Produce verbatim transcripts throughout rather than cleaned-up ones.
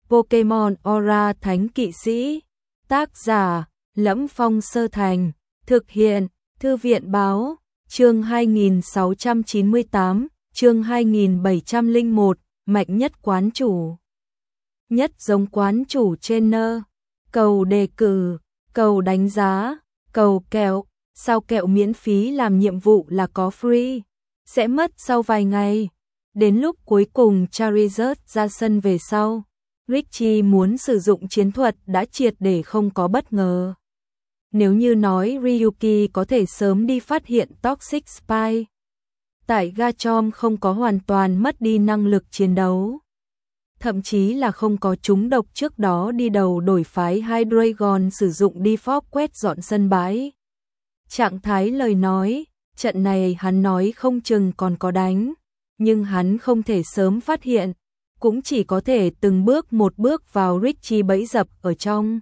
Pokemon Aura Thánh Kỵ Sĩ. Tác giả: Lẫm Phong Sơ Thành. Thực hiện: Thư viện báo. Chương hai nghìn sáu trăm chín mươi tám, chương hai nghìn bảy trăm lẻ một, mạnh nhất quán chủ. Nhất giống quán chủ trainer. Cầu đề cử, cầu đánh giá, cầu kẹo. Sao kẹo miễn phí làm nhiệm vụ là có free, sẽ mất sau vài ngày. Đến lúc cuối cùng Charizard ra sân về sau, Richie muốn sử dụng chiến thuật đã triệt để không có bất ngờ. Nếu như nói Ryuki có thể sớm đi phát hiện Toxic Spy, tại Garchomp không có hoàn toàn mất đi năng lực chiến đấu, thậm chí là không có trúng độc trước đó đi đầu đổi phái Hydreigon sử dụng default quét dọn sân bãi. Trạng thái lời nói, trận này hắn nói không chừng còn có đánh, nhưng hắn không thể sớm phát hiện, cũng chỉ có thể từng bước một bước vào Richie bẫy dập ở trong.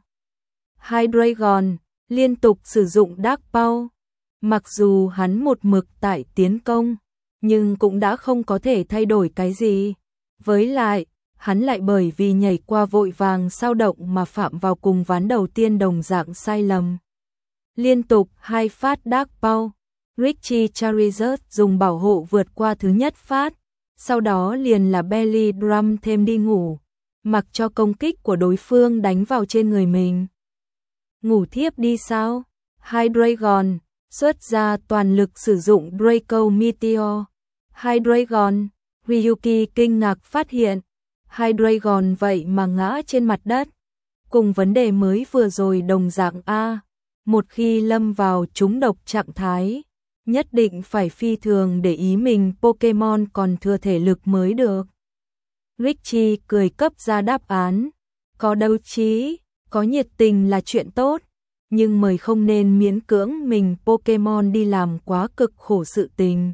Hydreigon liên tục sử dụng Dark Paw, mặc dù hắn một mực tại tiến công, nhưng cũng đã không có thể thay đổi cái gì. Với lại, hắn lại bởi vì nhảy qua vội vàng sao động mà phạm vào cùng ván đầu tiên đồng dạng sai lầm. Liên tục hai phát Dark Paw, Richie Charizard dùng bảo hộ vượt qua thứ nhất phát, sau đó liền là Belly Drum thêm đi ngủ, mặc cho công kích của đối phương đánh vào trên người mình. Ngủ thiếp đi sao? Hydreigon xuất ra toàn lực sử dụng Draco Meteor. Hydreigon, Ryuki kinh ngạc phát hiện, Hydreigon vậy mà ngã trên mặt đất. Cùng vấn đề mới vừa rồi đồng dạng A, một khi lâm vào trúng độc trạng thái, nhất định phải phi thường để ý mình Pokemon còn thừa thể lực mới được. Richie cười cấp ra đáp án, có đấu trí, có nhiệt tình là chuyện tốt, nhưng mời không nên miễn cưỡng mình Pokemon đi làm quá cực khổ sự tình.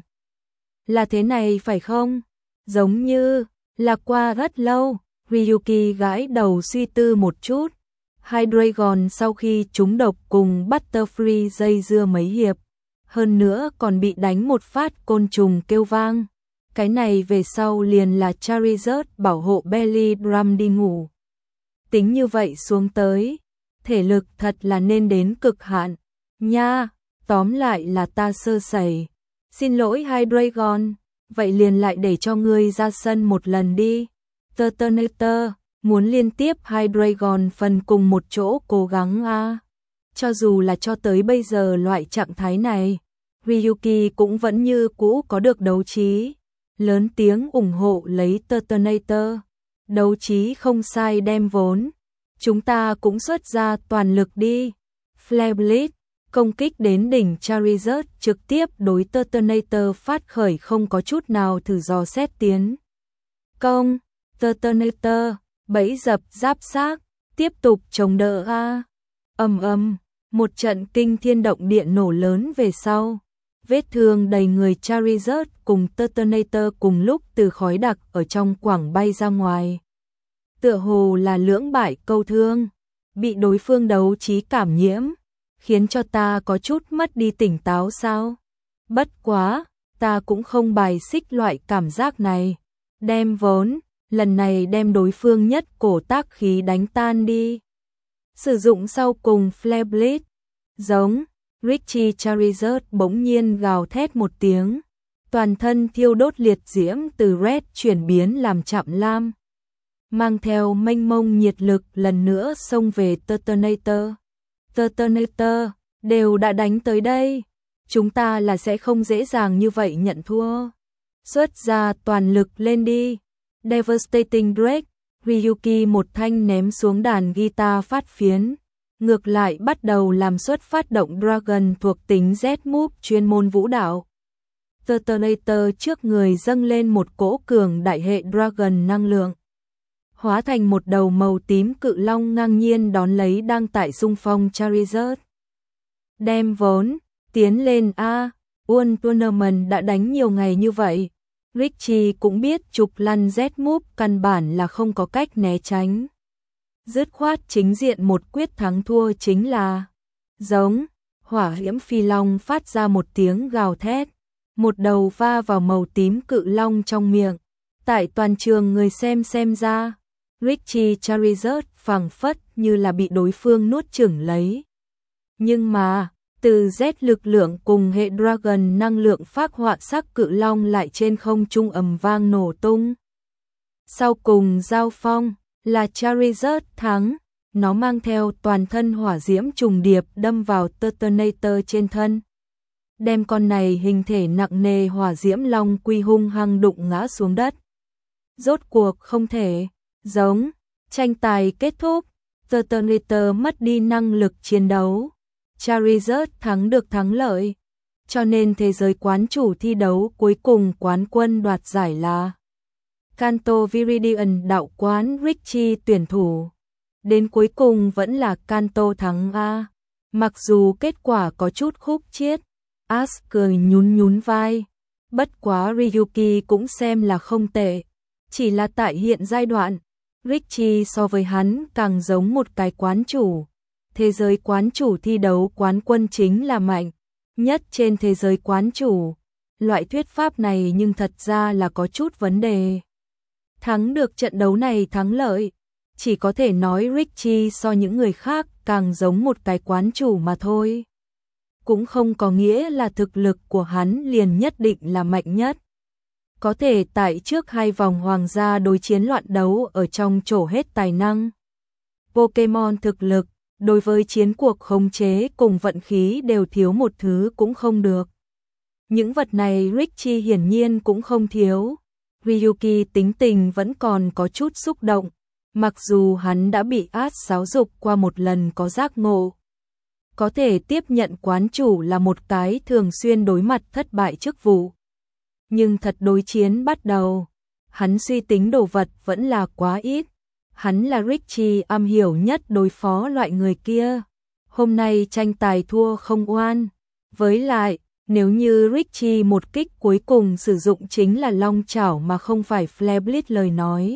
Là thế này phải không? Giống như là qua rất lâu, Ryuki gãi đầu suy tư một chút. Hydreigon sau khi trúng độc cùng Butterfree dây dưa mấy hiệp, hơn nữa còn bị đánh một phát côn trùng kêu vang. Cái này về sau liền là Charizard bảo hộ Belly Drum đi ngủ. Tính như vậy xuống tới, thể lực thật là nên đến cực hạn. Nha, tóm lại là ta sơ sẩy. Xin lỗi Hydreigon, vậy liền lại để cho ngươi ra sân một lần đi. Turtonator muốn liên tiếp Hydreigon phần cùng một chỗ cố gắng a. Cho dù là cho tới bây giờ loại trạng thái này, Ryuki cũng vẫn như cũ có được đấu trí. Lớn tiếng ủng hộ lấy Turtonator. Đấu trí không sai đem vốn. Chúng ta cũng xuất ra toàn lực đi. Flare Blitz công kích đến đỉnh Charizard trực tiếp đối Turtonator phát khởi không có chút nào thử dò xét tiến công. Turtonator bẫy dập giáp xác, tiếp tục chống đỡ a. Ầm ầm, một trận kinh thiên động địa nổ lớn về sau, vết thương đầy người Charizard cùng Turtonator cùng lúc từ khói đặc ở trong quảng bay ra ngoài. Tựa hồ là lưỡng bại câu thương, bị đối phương đấu trí cảm nhiễm, khiến cho ta có chút mất đi tỉnh táo sao? Bất quá, ta cũng không bài xích loại cảm giác này. Đem vốn, lần này đem đối phương nhất cổ tác khí đánh tan đi. Sử dụng sau cùng Flare Blitz, giống, Richie Charizard bỗng nhiên gào thét một tiếng, toàn thân thiêu đốt liệt diễm từ red chuyển biến làm chạm lam, mang theo mênh mông nhiệt lực lần nữa xông về Turtonator. Turtonator, đều đã đánh tới đây, chúng ta là sẽ không dễ dàng như vậy nhận thua. Xuất ra toàn lực lên đi. Devastating Break, Ryuki một thanh ném xuống đàn guitar phát phiến, ngược lại bắt đầu làm xuất phát động Dragon thuộc tính Z-Move chuyên môn vũ đạo. Turtonator trước người dâng lên một cỗ cường đại hệ Dragon năng lượng, hóa thành một đầu màu tím cự long ngang nhiên đón lấy đang tại xung phong Charizard. Đem vốn, tiến lên a. World Tournament đã đánh nhiều ngày như vậy, Richie cũng biết trục lăn Z-Move căn bản là không có cách né tránh. Dứt khoát chính diện một quyết thắng thua chính là giống. Hỏa diễm phi long phát ra một tiếng gào thét, một đầu va vào màu tím cự long trong miệng. Tại toàn trường người xem xem ra, Richie Charizard phảng phất như là bị đối phương nuốt chửng lấy. Nhưng mà, từ Z lực lượng cùng hệ Dragon năng lượng phác họa sắc cự long lại trên không trung ầm vang nổ tung. Sau cùng giao phong, là Charizard thắng, nó mang theo toàn thân hỏa diễm trùng điệp đâm vào Turtonator trên thân. Đem con này hình thể nặng nề hỏa diễm long quy hung hăng đụng ngã xuống đất. Rốt cuộc không thể, giống, tranh tài kết thúc, Turtonator mất đi năng lực chiến đấu. Charizard thắng được thắng lợi, cho nên thế giới quán chủ thi đấu cuối cùng quán quân đoạt giải là Kanto Viridian đạo quán Richie tuyển thủ. Đến cuối cùng vẫn là Kanto thắng A. Mặc dù kết quả có chút khúc chiết, Ash cười nhún nhún vai. Bất quá Ryuki cũng xem là không tệ. Chỉ là tại hiện giai đoạn, Richie so với hắn càng giống một cái quán chủ. Thế giới quán chủ thi đấu quán quân chính là mạnh nhất trên thế giới quán chủ. Loại thuyết pháp này nhưng thật ra là có chút vấn đề. Thắng được trận đấu này thắng lợi, chỉ có thể nói Richie so những người khác càng giống một cái quán chủ mà thôi. Cũng không có nghĩa là thực lực của hắn liền nhất định là mạnh nhất. Có thể tại trước hai vòng hoàng gia đối chiến loạn đấu ở trong trổ hết tài năng. Pokemon thực lực, đối với chiến cuộc khống chế cùng vận khí đều thiếu một thứ cũng không được. Những vật này Richie hiển nhiên cũng không thiếu. Ryuki tính tình vẫn còn có chút xúc động, mặc dù hắn đã bị Ash giáo dục qua một lần có giác ngộ. Có thể tiếp nhận quán chủ là một cái thường xuyên đối mặt thất bại chức vụ. Nhưng thật đối chiến bắt đầu, hắn suy tính đồ vật vẫn là quá ít. Hắn là Richie am hiểu nhất đối phó loại người kia. Hôm nay tranh tài thua không oan. Với lại, nếu như Richie một kích cuối cùng sử dụng chính là long chảo mà không phải Flare Blitz lời nói.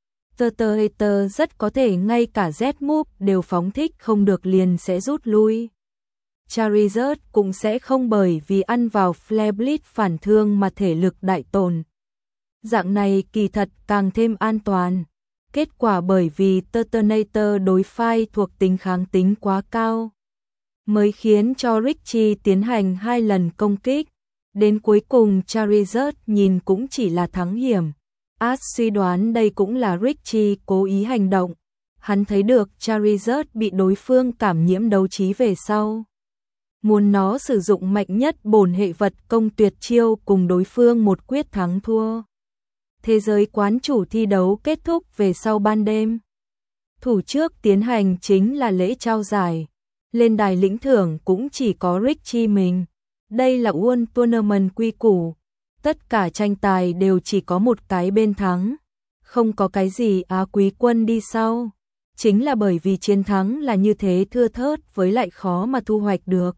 Turtonator rất có thể ngay cả Z-Move đều phóng thích không được liền sẽ rút lui. Charizard cũng sẽ không bởi vì ăn vào Flare Blitz phản thương mà thể lực đại tổn. Dạng này kỳ thật càng thêm an toàn. Kết quả bởi vì Turtonator đối phai thuộc tính kháng tính quá cao, mới khiến cho Richie tiến hành hai lần công kích. Đến cuối cùng Charizard nhìn cũng chỉ là thắng hiểm. Ash suy đoán đây cũng là Richie cố ý hành động. Hắn thấy được Charizard bị đối phương cảm nhiễm đấu trí về sau. Muốn nó sử dụng mạnh nhất bổn hệ vật công tuyệt chiêu cùng đối phương một quyết thắng thua. Thế giới quán chủ thi đấu kết thúc về sau ban đêm. Thủ trước tiến hành chính là lễ trao giải. Lên đài lĩnh thưởng cũng chỉ có Richie mình. Đây là World Tournament quy củ. Tất cả tranh tài đều chỉ có một cái bên thắng. Không có cái gì á quý quân đi sau. Chính là bởi vì chiến thắng là như thế thưa thớt với lại khó mà thu hoạch được.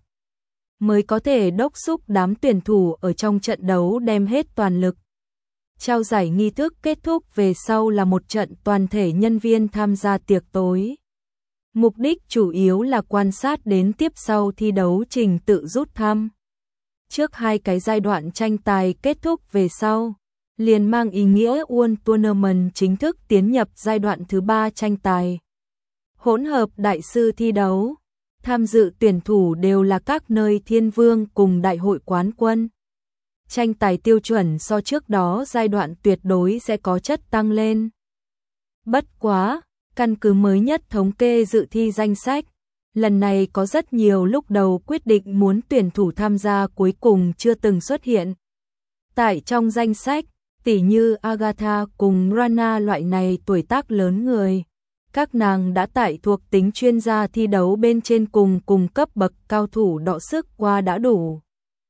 Mới có thể đốc thúc đám tuyển thủ ở trong trận đấu đem hết toàn lực. Trao giải nghi thức kết thúc về sau là một trận toàn thể nhân viên tham gia tiệc tối. Mục đích chủ yếu là quan sát đến tiếp sau thi đấu trình tự rút thăm. Trước hai cái giai đoạn tranh tài kết thúc về sau, liền mang ý nghĩa World Tournament chính thức tiến nhập giai đoạn thứ ba tranh tài. Hỗn hợp đại sư thi đấu, tham dự tuyển thủ đều là các nơi thiên vương cùng đại hội quán quân. Tranh tài tiêu chuẩn so trước đó giai đoạn tuyệt đối sẽ có chất tăng lên. Bất quá, căn cứ mới nhất thống kê dự thi danh sách, lần này có rất nhiều lúc đầu quyết định muốn tuyển thủ tham gia cuối cùng chưa từng xuất hiện. Tại trong danh sách, tỉ như Agatha cùng Rana loại này tuổi tác lớn người, các nàng đã tại thuộc tính chuyên gia thi đấu bên trên cùng cùng cấp bậc cao thủ đọ sức qua đã đủ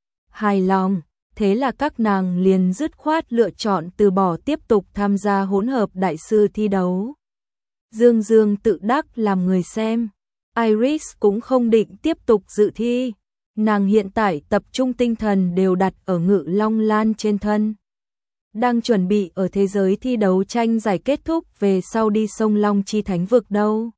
hài lòng. Thế là các nàng liền dứt khoát lựa chọn từ bỏ tiếp tục tham gia hỗn hợp đại sư thi đấu. Dương Dương tự đắc làm người xem. Iris cũng không định tiếp tục dự thi. Nàng hiện tại tập trung tinh thần đều đặt ở Ngự Long Lan trên thân. Đang chuẩn bị ở thế giới thi đấu tranh giải kết thúc về sau đi sông Long Chi Thánh Vực đâu.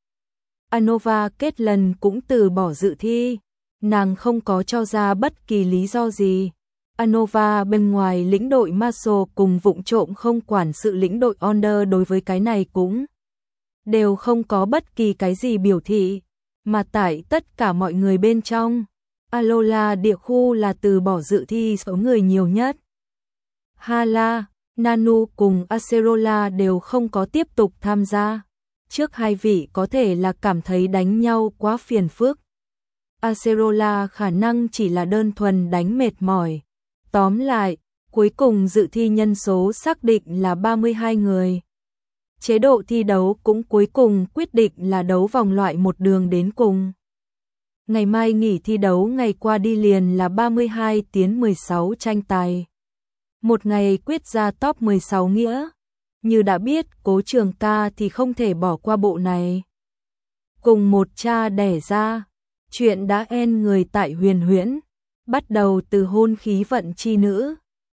Anova kết lần cũng từ bỏ dự thi. Nàng không có cho ra bất kỳ lý do gì. Anova bên ngoài lĩnh đội Marshall cùng vụng trộm không quản sự lĩnh đội Onder đối với cái này cũng đều không có bất kỳ cái gì biểu thị, mà tại tất cả mọi người bên trong, Alola địa khu là từ bỏ dự thi số người nhiều nhất. Hala, Nanu cùng Acerola đều không có tiếp tục tham gia. Trước hai vị có thể là cảm thấy đánh nhau quá phiền phức. Acerola khả năng chỉ là đơn thuần đánh mệt mỏi. Tóm lại, cuối cùng dự thi nhân số xác định là ba mươi hai người. Chế độ thi đấu cũng cuối cùng quyết định là đấu vòng loại một đường đến cùng. Ngày mai nghỉ thi đấu, ngày qua đi liền là ba mươi hai tiến mười sáu tranh tài. Một ngày quyết ra top mười sáu nghĩa. Như đã biết, Cố Trường Ca thì không thể bỏ qua bộ này. Cùng một cha đẻ ra, chuyện đã en người tại Huyền Huyễn, bắt đầu từ hôn khí vận chi nữ,